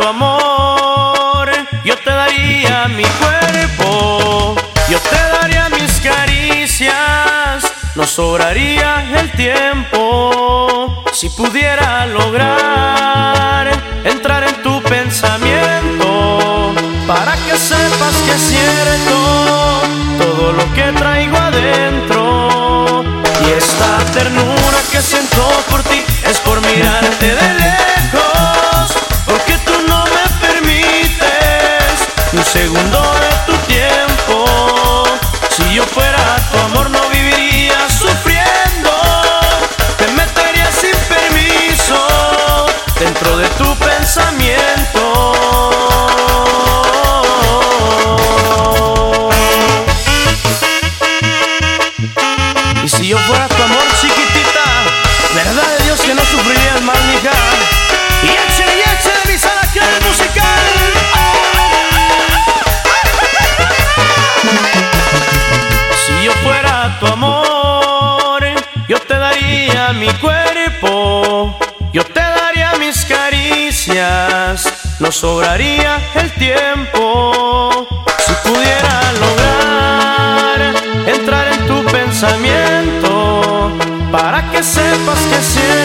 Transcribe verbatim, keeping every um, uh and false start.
tu amor, yo te daría mi cuerpo, yo te daría mis caricias, no sobraría el tiempo. Si pudiera lograr entrar en tu pensamiento, para que sepas que es cierto todo lo que traigo adentro. Y esta ternura que siento por ti es por mirarte de lejos, porque tú no me permites ni un segundo de tu tiempo. Si yo fuera tu amor no viviría sufriendo, te metería sin permiso dentro de tu pensamiento. Y si yo fuera tu amor, chiquitita, verdad de Dios que no sufrirías más, mija. Y échale, y échale mi salaquera musical. Si yo fuera tu amor, yo te daría mi cuerpo, yo te daría mis caricias, no sobraría el tiempo. Si pudiera lograr entrar en tu pensamiento, para que sepas que siempre